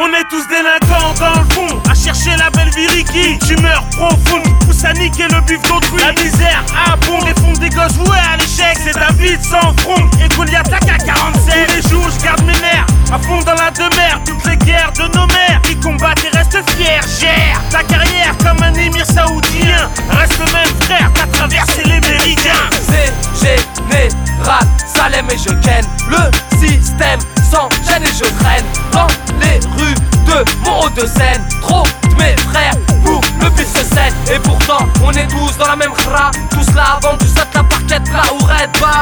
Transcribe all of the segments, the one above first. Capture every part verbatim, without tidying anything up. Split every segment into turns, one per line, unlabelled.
On est tous délinquants dans le fond, à chercher la belle viriki. Une tumeur profonde qui pousse à niquer le bif d'autrui. La misère abonde, les fonds des gosses voués à l'échec. C'est David sans front et Goliath à K quarante-sept. Tous les jours je garde mes nerfs à fond dans la demeure. Toutes les guerres de nos mères qui combattent et restent fiers. Gère ta carrière comme un émir saoudien. Reste le même frère, t'as traversé les méridiens.
C'est général Salem et je ken le système sans gêne et je traîne dans les rues de mon haut de scène. Trop de mes frères pour le bif se scène. Et pourtant on est tous dans la même khra. Tous là avant que tu sautes la parquette là où Red Bar.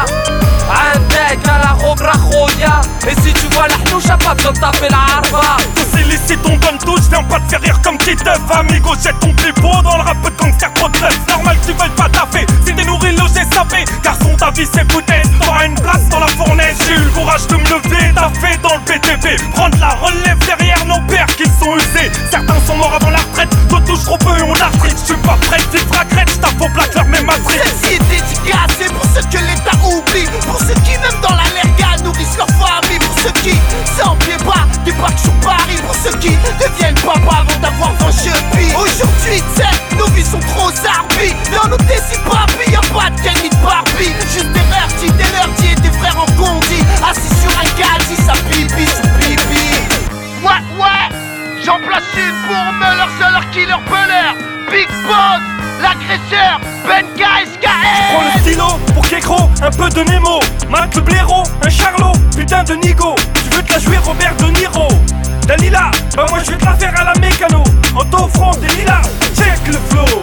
Un deck à la Robra Khoya. Et si tu vois la hnoucha, pas besoin de taper la harba.
Tous illicite, on donne tout, je viens pas te faire rire comme Titeuf. Amigo, jette ton pipeau dans le rap de gangster trop de neuf. Normal que tu veuilles pas taffer, si t'es nourri, logé, sapé. Garçon, ta vie c'est foutaise, t'auras une place dans la fournaise. J'ai eu le courage de me lever, taffer dans le B T P. Prendre la relève derrière nos pères qui sont usés. Certains sont morts avant la retraite, d'autres touchent trop peu et on l'arthrite. J'suis pas prêt, t'es fracrette, j't'as faux black, leur même matrice.
Celle-ci est dédicacée pour ceux que l'État oublie. Pour ceux qui même dans la lerga nourrissent leur famille. Pour ceux qui, sans pied bas, débarquent sur Paris. Pour ceux qui deviennent papa avant d'avoir vingt chevilles. Aujourd'hui, t'sais, nos vies sont trop zarbies. Mais on nous décide pas, y'a pas de Ken ni de Barbie. Juste des rertis, des lerdis et des frères en condi. Assis sur un gadget, ça pipi sous pipi. Ouais, ouais, j'en place une pour Muller, Seller, Killer, Beller. Big Boss, l'agresseur, Ben K S K S.
Prends le stylo pour Kekro, un peu de Nemo. Mac le blaireau, un charlot, putain de Nigo. Tu veux te la jouer Robert De Niro. Dalila, bah moi je vais te la faire à la mécano. En t'offrant des lilas, check le flow.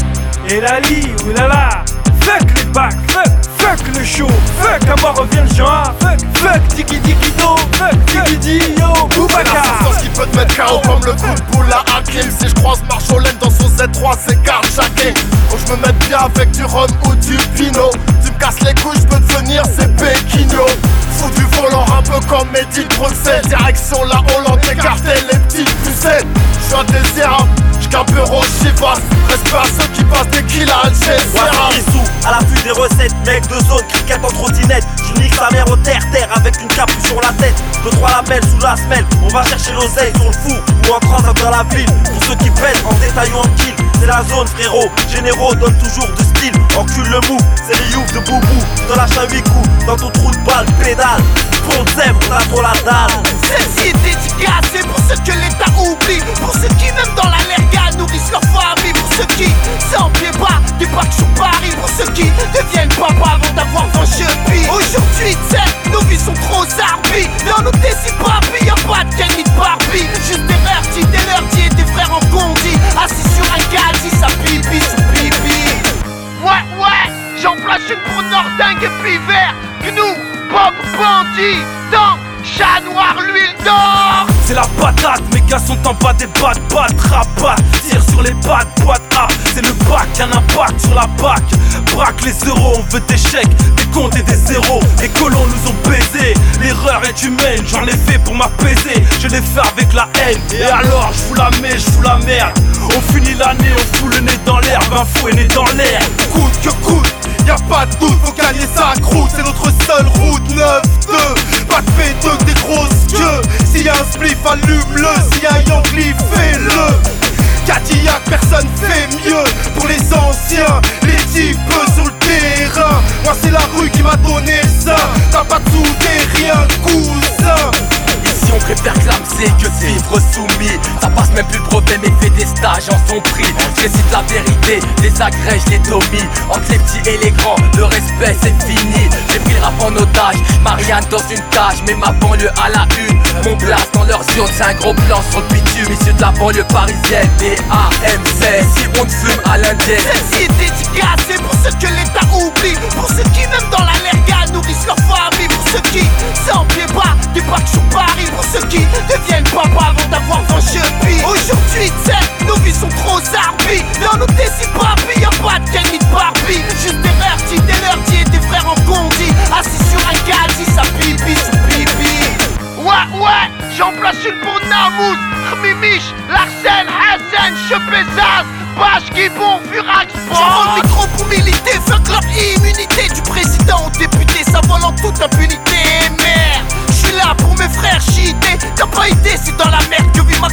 Et la li, oulala. Fuck les bacs, fuck, fuck le show. Fuck à moi revient le genre. Fuck, fuck, tiki tiki do. Fuck, tiki di yo, Boubacar.
C'est la qui peut te mettre K O comme le coup de boule à Hakim. Si je croise Marjolaine dans son Z trois, c'est carjacking. Faut que je me mette bien avec du rhum ou du pinot. Tu me casses les couilles, je peux devenir c'est Péquigno. Fous du volant un peu comme Mehdi de Bruxelles. Direction la Hollande, écarter les petites pucettes. J'suis indésirable, j'carbure au Chivas. Respect à ceux qui passent des kills à Algeciras.
Sous à la vue des recettes, mec de zone, cricket en trottinette. Je nique sa mère au terre-terre avec une capuche sur la tête. Deux trois labels sous la semelle, on va chercher l'oseille sur le four ou en croisade dans la ville. Pour ceux qui pètent en détail ou en kill, c'est la zone frérot. Généraux donnent toujours de style, encule le mou, c'est les youfs de boubou. Dans la huit coups, dans ton trou de balle, pédale. Pour le zèbre, on a trop la dalle.
Celle-ci est dédicacée pour ceux que l'État oublie. Pour ceux qui même dans la lerga nourrissent leur famille. Pour ceux qui, sans pied bas, débarquent sur Paris. Pour ceux qui deviennent papa avant d'avoir vingt chevilles. Aujourd'hui, t'sais, nos vies sont trop zarbies. Mais on nous décide pas, y'a pas de Ken ni de Barbie. Juste des rertis, des lerdis et des frères en condi. Assis sur un gadget, ça pipi sous pipi. Ouais, ouais, j'en place une pour Nordingue et puis vert. Gnou, Bob, bandit, dans chat noir, l'huile d'or.
C'est la patate, mes gars sont en bas des battes, battes, rabat. Tire sur les pattes, boîte A. C'est le bac, un impact sur la bac. Braque les euros, on veut des chèques, des comptes et des zéros. Les colons nous ont baisés, l'erreur est humaine. J'en ai fait pour m'apaiser, je l'ai fait avec la haine. Et alors, je fous la mèche, je fous la merde. On finit l'année, on fout le nez dans l'herbe. Un fou est né dans l'air.
Coûte que coûte, y'a pas de doute, faut gagner sa croûte. C'est notre seule route, neuf deux. Pas de péteux que des grosses queues. S'il y a un spliff, allume-le. S'il y a un Yankee, fais-le. Cadillac, personne fait mieux. Pour les anciens, les types sur le terrain. Moi c'est la rue qui m'a donné ça. T'as pas de sous, t'es rien, cousin.
Ici on préfère clamser que de vivre soumis. Ça passe même plus le brevet mais fait des stages en son prix. Je récite la vérité, les agrèges, les tomis. Entre les petits et les grands, le respect c'est fini. J'ai pris le rap en otage, Marianne dans une cage. Mais ma banlieue à la une, mon blast dans leur zone. C'est un gros plan sur le bitume, issu de la banlieue parisienne. Des A M C, si on te fume à l'indienne.
Celle-ci est dédicacée pour ceux que l'État oublie. Pour ceux qui même dans la lerga nourrissent leur famille. Pour ceux qui, sans pied bas, débarquent sur Paris. Pour ceux qui deviennent papa avant d'avoir vingt chevilles. Aujourd'hui, t'sais, nos vies sont trop zarbies. Mais on nous décide pas, y'a pas de Ken ni de Barbie. Juste des rertis, des lerdis et des frères en condi. Assis sur un gadget, ça pipi sous pipi. Ouais, ouais, j'en place une pour Namouz, Khmimish, Larsen, Hassan, Chepezaz, Bache, Guibon, Furax. J'prends le micro pour militer, fuck leur immunité. Du président au député, ça vole en toute impunité. Merde, j'suis là pour mes frères chiités. T'as pas idée, c'est dans la merde que vit ma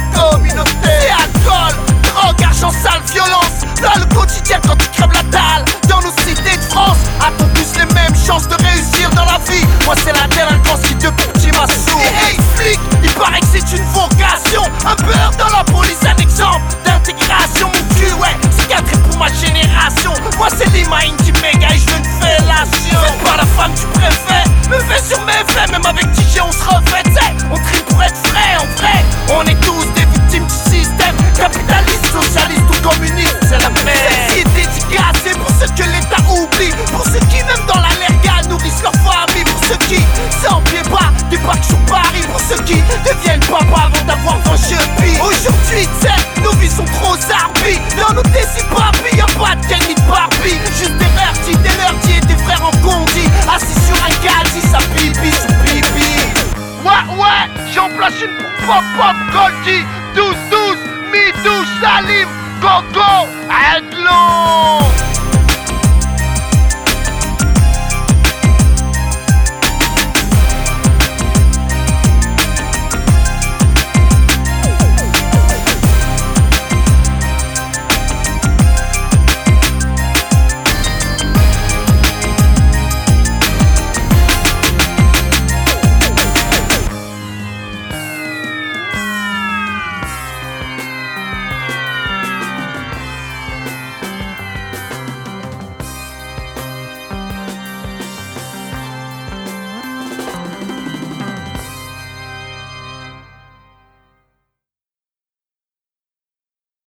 deviennent papa avant d'avoir vingt chevilles. Aujourd'hui, t'sais, nos vies sont trop zarbies. Dans nos décis Barbie, y'a pas de Ken ni de Barbie. Juste des rertis, des lerdis et des frères en condi. Assis sur un caddie, ça pipi sous pipi.
Ouais, ouais, j'en place une pour Pop Pop Goldie. douze douze, Midou, Salim, Gogo, Aiglon.